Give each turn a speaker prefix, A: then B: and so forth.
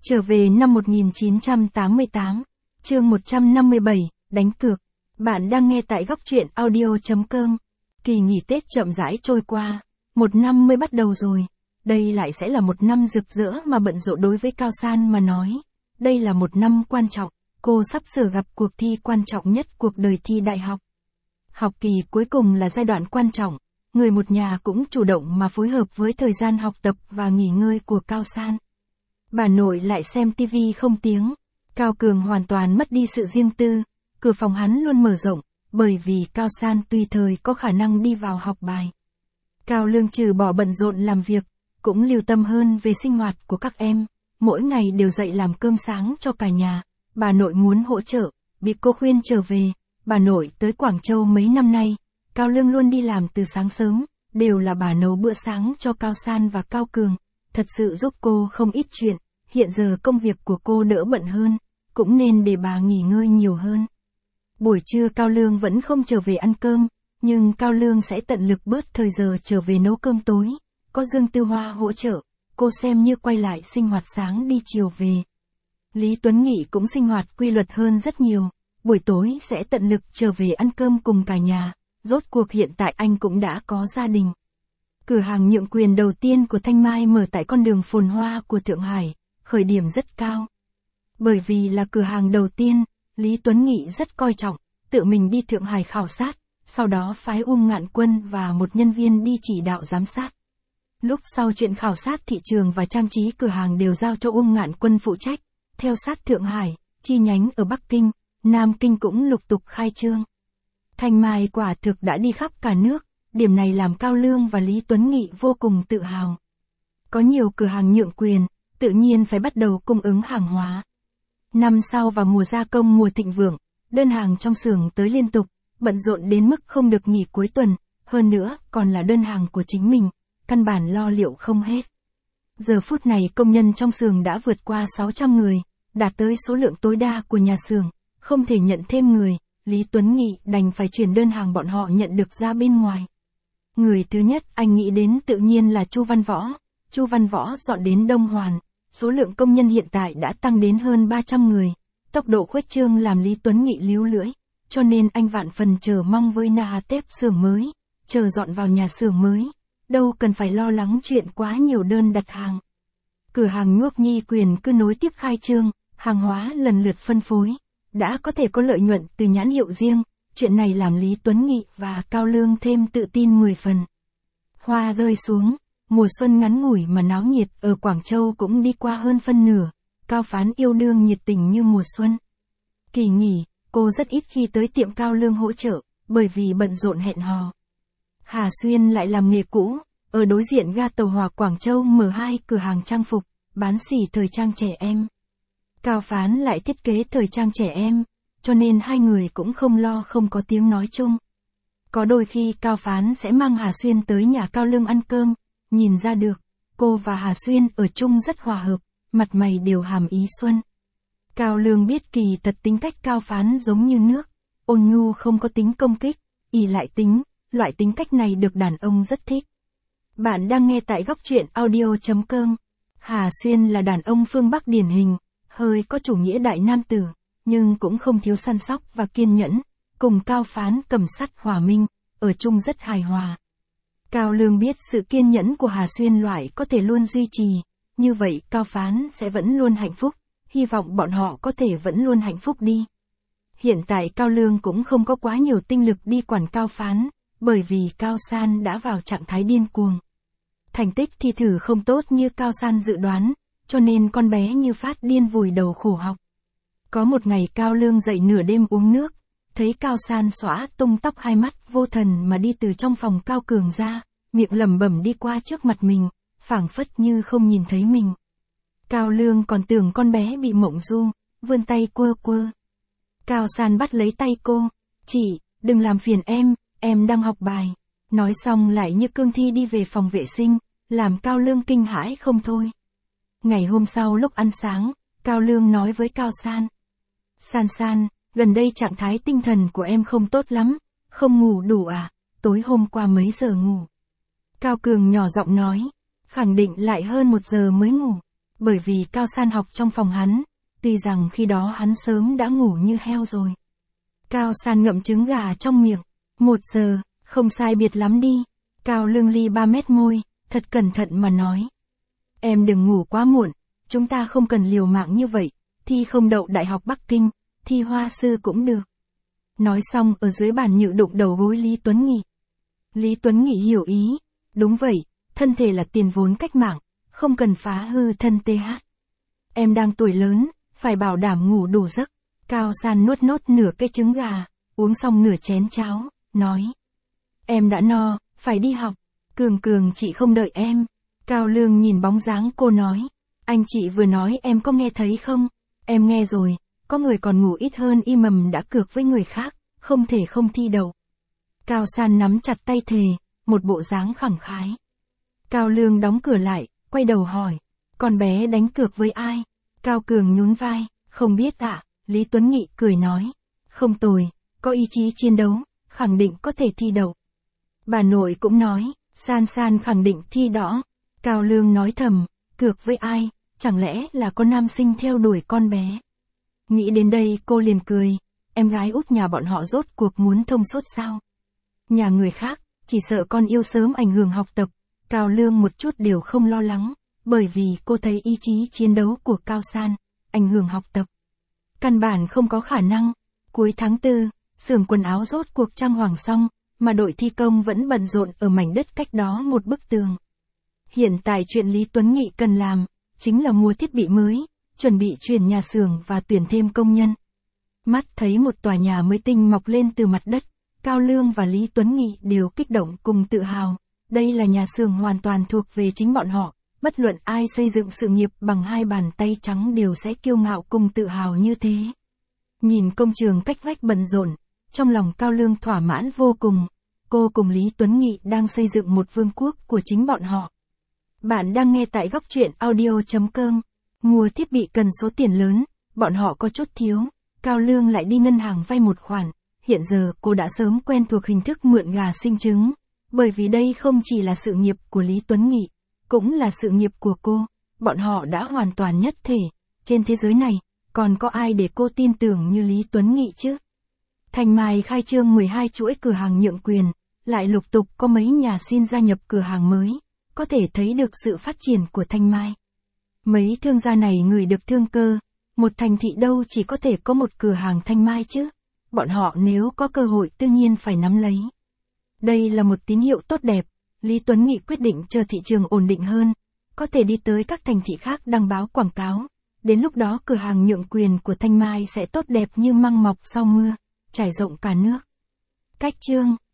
A: Trở về năm 1988, chương 157, đánh cược. Bạn đang nghe tại góc truyện audio.com. Kỳ nghỉ Tết chậm rãi trôi qua, một năm mới bắt đầu rồi. Đây lại sẽ là một năm rực rỡ mà bận rộn đối với Cao San mà nói. Đây là một năm quan trọng, cô sắp sửa gặp cuộc thi quan trọng nhất cuộc đời thi đại học. Học kỳ cuối cùng là giai đoạn quan trọng, người một nhà cũng chủ động mà phối hợp với thời gian học tập và nghỉ ngơi của Cao San. Bà nội lại xem tivi không tiếng, Cao Cường hoàn toàn mất đi sự riêng tư, cửa phòng hắn luôn mở rộng, bởi vì Cao San tùy thời có khả năng đi vào học bài. Cao Lương trừ bỏ bận rộn làm việc, cũng lưu tâm hơn về sinh hoạt của các em, mỗi ngày đều dậy làm cơm sáng cho cả nhà. Bà nội muốn hỗ trợ, bị cô khuyên trở về. Bà nội tới Quảng Châu mấy năm nay, Cao Lương luôn đi làm từ sáng sớm, đều là bà nấu bữa sáng cho Cao San và Cao Cường, thật sự giúp cô không ít chuyện. Hiện giờ công việc của cô đỡ bận hơn, cũng nên để bà nghỉ ngơi nhiều hơn. Buổi trưa Cao Lương vẫn không trở về ăn cơm, nhưng Cao Lương sẽ tận lực bớt thời giờ trở về nấu cơm tối. Có Dương Tư Hoa hỗ trợ, cô xem như quay lại sinh hoạt sáng đi chiều về. Lý Tuấn Nghị cũng sinh hoạt quy luật hơn rất nhiều, buổi tối sẽ tận lực trở về ăn cơm cùng cả nhà, rốt cuộc hiện tại anh cũng đã có gia đình. Cửa hàng nhượng quyền đầu tiên của Thanh Mai mở tại con đường phồn hoa của Thượng Hải, khởi điểm rất cao. Bởi vì là cửa hàng đầu tiên, Lý Tuấn Nghị rất coi trọng, tự mình đi Thượng Hải khảo sát, sau đó phái Ngạn Quân và một nhân viên đi chỉ đạo giám sát. Lúc sau chuyện khảo sát thị trường và trang trí cửa hàng đều giao cho Ngạn Quân phụ trách, theo sát Thượng Hải, chi nhánh ở Bắc Kinh, Nam Kinh cũng lục tục khai trương. Thanh Mai quả thực đã đi khắp cả nước, điểm này làm Cao Lương và Lý Tuấn Nghị vô cùng tự hào. Có nhiều cửa hàng nhượng quyền, tự nhiên phải bắt đầu cung ứng hàng hóa. Năm sau vào mùa gia công mùa thịnh vượng, đơn hàng trong xưởng tới liên tục, bận rộn đến mức không được nghỉ cuối tuần, hơn nữa còn là đơn hàng của chính mình, căn bản lo liệu không hết. Giờ phút này công nhân trong xưởng đã vượt qua 600 người, đạt tới số lượng tối đa của nhà xưởng, không thể nhận thêm người, Lý Tuấn Nghị đành phải chuyển đơn hàng bọn họ nhận được ra bên ngoài. Người thứ nhất anh nghĩ đến tự nhiên là Chu Văn Võ. Chu Văn Võ dọn đến Đông Hoàn, số lượng công nhân hiện tại đã tăng đến hơn 300 người, tốc độ khuếch trương làm Lý Tuấn Nghị líu lưỡi, cho nên anh vạn phần chờ mong với Nahatep xưởng mới, chờ dọn vào nhà xưởng mới, đâu cần phải lo lắng chuyện quá nhiều đơn đặt hàng. Cửa hàng Nhuốc Nhi Quyền cứ nối tiếp khai trương, hàng hóa lần lượt phân phối, đã có thể có lợi nhuận từ nhãn hiệu riêng, chuyện này làm Lý Tuấn Nghị và Cao Lương thêm tự tin 10 phần. Hoa rơi xuống, mùa xuân ngắn ngủi mà náo nhiệt ở Quảng Châu cũng đi qua hơn phân nửa, Cao Phán yêu đương nhiệt tình như mùa xuân. Kỳ nghỉ, cô rất ít khi tới tiệm Cao Lương hỗ trợ, bởi vì bận rộn hẹn hò. Hà Xuyên lại làm nghề cũ, ở đối diện ga tàu hỏa Quảng Châu mở 2 cửa hàng trang phục, bán xỉ thời trang trẻ em. Cao Phán lại thiết kế thời trang trẻ em, cho nên hai người cũng không lo không có tiếng nói chung. Có đôi khi Cao Phán sẽ mang Hà Xuyên tới nhà Cao Lương ăn cơm, nhìn ra được, cô và Hà Xuyên ở chung rất hòa hợp, mặt mày đều hàm ý xuân. Cao Lương biết kỳ thật tính cách Cao Phán giống như nước, ôn nhu không có tính công kích, ỷ lại tính, loại tính cách này được đàn ông rất thích. Bạn đang nghe tại góc truyện audio.com. Hà Xuyên là đàn ông phương Bắc điển hình, hơi có chủ nghĩa đại nam tử, nhưng cũng không thiếu săn sóc và kiên nhẫn, cùng Cao Phán cầm sắt hòa minh, ở chung rất hài hòa. Cao Lương biết sự kiên nhẫn của Hà Xuyên loại có thể luôn duy trì, như vậy Cao Phán sẽ vẫn luôn hạnh phúc, hy vọng bọn họ có thể vẫn luôn hạnh phúc đi. Hiện tại Cao Lương cũng không có quá nhiều tinh lực đi quản Cao Phán, bởi vì Cao San đã vào trạng thái điên cuồng. Thành tích thi thử không tốt như Cao San dự đoán, cho nên con bé như phát điên vùi đầu khổ học. Có một ngày Cao Lương dậy nửa đêm uống nước, thấy Cao San xõa tung tóc, hai mắt vô thần mà đi từ trong phòng Cao Cường ra, miệng lẩm bẩm đi qua trước mặt mình, phảng phất như không nhìn thấy mình. Cao Lương còn tưởng con bé bị mộng du, vươn tay quơ quơ. Cao San bắt lấy tay cô, "Chị, đừng làm phiền em đang học bài." Nói xong lại như cương thi đi về phòng vệ sinh, làm Cao Lương kinh hãi không thôi. Ngày hôm sau lúc ăn sáng, Cao Lương nói với Cao San, San, gần đây trạng thái tinh thần của em không tốt lắm, không ngủ đủ à, tối hôm qua mấy giờ ngủ?" Cao Cường nhỏ giọng nói, khẳng định lại hơn 1 giờ mới ngủ. Bởi vì Cao San học trong phòng hắn, tuy rằng khi đó hắn sớm đã ngủ như heo rồi. Cao San ngậm trứng gà trong miệng. 1 giờ, không sai biệt lắm đi. Cao Lương ly 3 mét môi, thật cẩn thận mà nói. Em đừng ngủ quá muộn, chúng ta không cần liều mạng như vậy, thi không đậu Đại học Bắc Kinh, thi hoa sư cũng được. Nói xong ở dưới bàn nhự đụng đầu gối Lý Tuấn Nghị. Lý Tuấn Nghị hiểu ý, đúng vậy, thân thể là tiền vốn cách mạng, không cần phá hư thân TH. Em đang tuổi lớn, phải bảo đảm ngủ đủ giấc. Cao San nuốt nốt nửa cái trứng gà, uống xong nửa chén cháo, nói. Em đã no, phải đi học. Cường chị không đợi em. Cao Lương nhìn bóng dáng cô nói. Anh chị vừa nói em có nghe thấy không? Em nghe rồi, có người còn ngủ ít hơn y mầm đã cược với người khác, không thể không thi đậu. Cao San nắm chặt tay thề, một bộ dáng khẳng khái. Cao Lương đóng cửa lại, quay đầu hỏi. Con bé đánh cược với ai? Cao Cường nhún vai, không biết ạ. Lý Tuấn Nghị cười nói. Không tồi, có ý chí chiến đấu, khẳng định có thể thi đậu. Bà nội cũng nói, San khẳng định thi đỗ. Cao Lương nói thầm, cược với ai, chẳng lẽ là có nam sinh theo đuổi con bé. Nghĩ đến đây cô liền cười, em gái út nhà bọn họ rốt cuộc muốn thông suốt sao? Nhà người khác, chỉ sợ con yêu sớm ảnh hưởng học tập, Cao Lương một chút đều không lo lắng, bởi vì cô thấy ý chí chiến đấu của Cao San, ảnh hưởng học tập. Căn bản không có khả năng. Cuối tháng 4, xưởng quần áo rốt cuộc trang hoàng xong, mà đội thi công vẫn bận rộn ở mảnh đất cách đó một bức tường. Hiện tại chuyện Lý Tuấn Nghị cần làm, chính là mua thiết bị mới, chuẩn bị chuyển nhà xưởng và tuyển thêm công nhân. Mắt thấy một tòa nhà mới tinh mọc lên từ mặt đất, Cao Lương và Lý Tuấn Nghị đều kích động cùng tự hào. Đây là nhà xưởng hoàn toàn thuộc về chính bọn họ, bất luận ai xây dựng sự nghiệp bằng 2 bàn tay trắng đều sẽ kiêu ngạo cùng tự hào như thế. Nhìn công trường cách vách bận rộn, trong lòng Cao Lương thỏa mãn vô cùng. Cô cùng Lý Tuấn Nghị đang xây dựng một vương quốc của chính bọn họ. Bạn đang nghe tại góc truyện audio.com. Mua thiết bị cần số tiền lớn, bọn họ có chút thiếu. Cao Lương lại đi ngân hàng vay một khoản. Hiện giờ cô đã sớm quen thuộc hình thức mượn gà sinh trứng. Bởi vì đây không chỉ là sự nghiệp của Lý Tuấn Nghị, cũng là sự nghiệp của cô. Bọn họ đã hoàn toàn nhất thể. Trên thế giới này, còn có ai để cô tin tưởng như Lý Tuấn Nghị chứ? Thanh Mai khai trương 12 chuỗi cửa hàng nhượng quyền, lại lục tục có mấy nhà xin gia nhập cửa hàng mới, có thể thấy được sự phát triển của Thanh Mai. Mấy thương gia này ngửi được thương cơ, một thành thị đâu chỉ có thể có một cửa hàng Thanh Mai chứ, bọn họ nếu có cơ hội tự nhiên phải nắm lấy. Đây là một tín hiệu tốt đẹp, Lý Tuấn Nghị quyết định chờ thị trường ổn định hơn, có thể đi tới các thành thị khác đăng báo quảng cáo, đến lúc đó cửa hàng nhượng quyền của Thanh Mai sẽ tốt đẹp như măng mọc sau mưa, trải rộng cả nước. Cách chương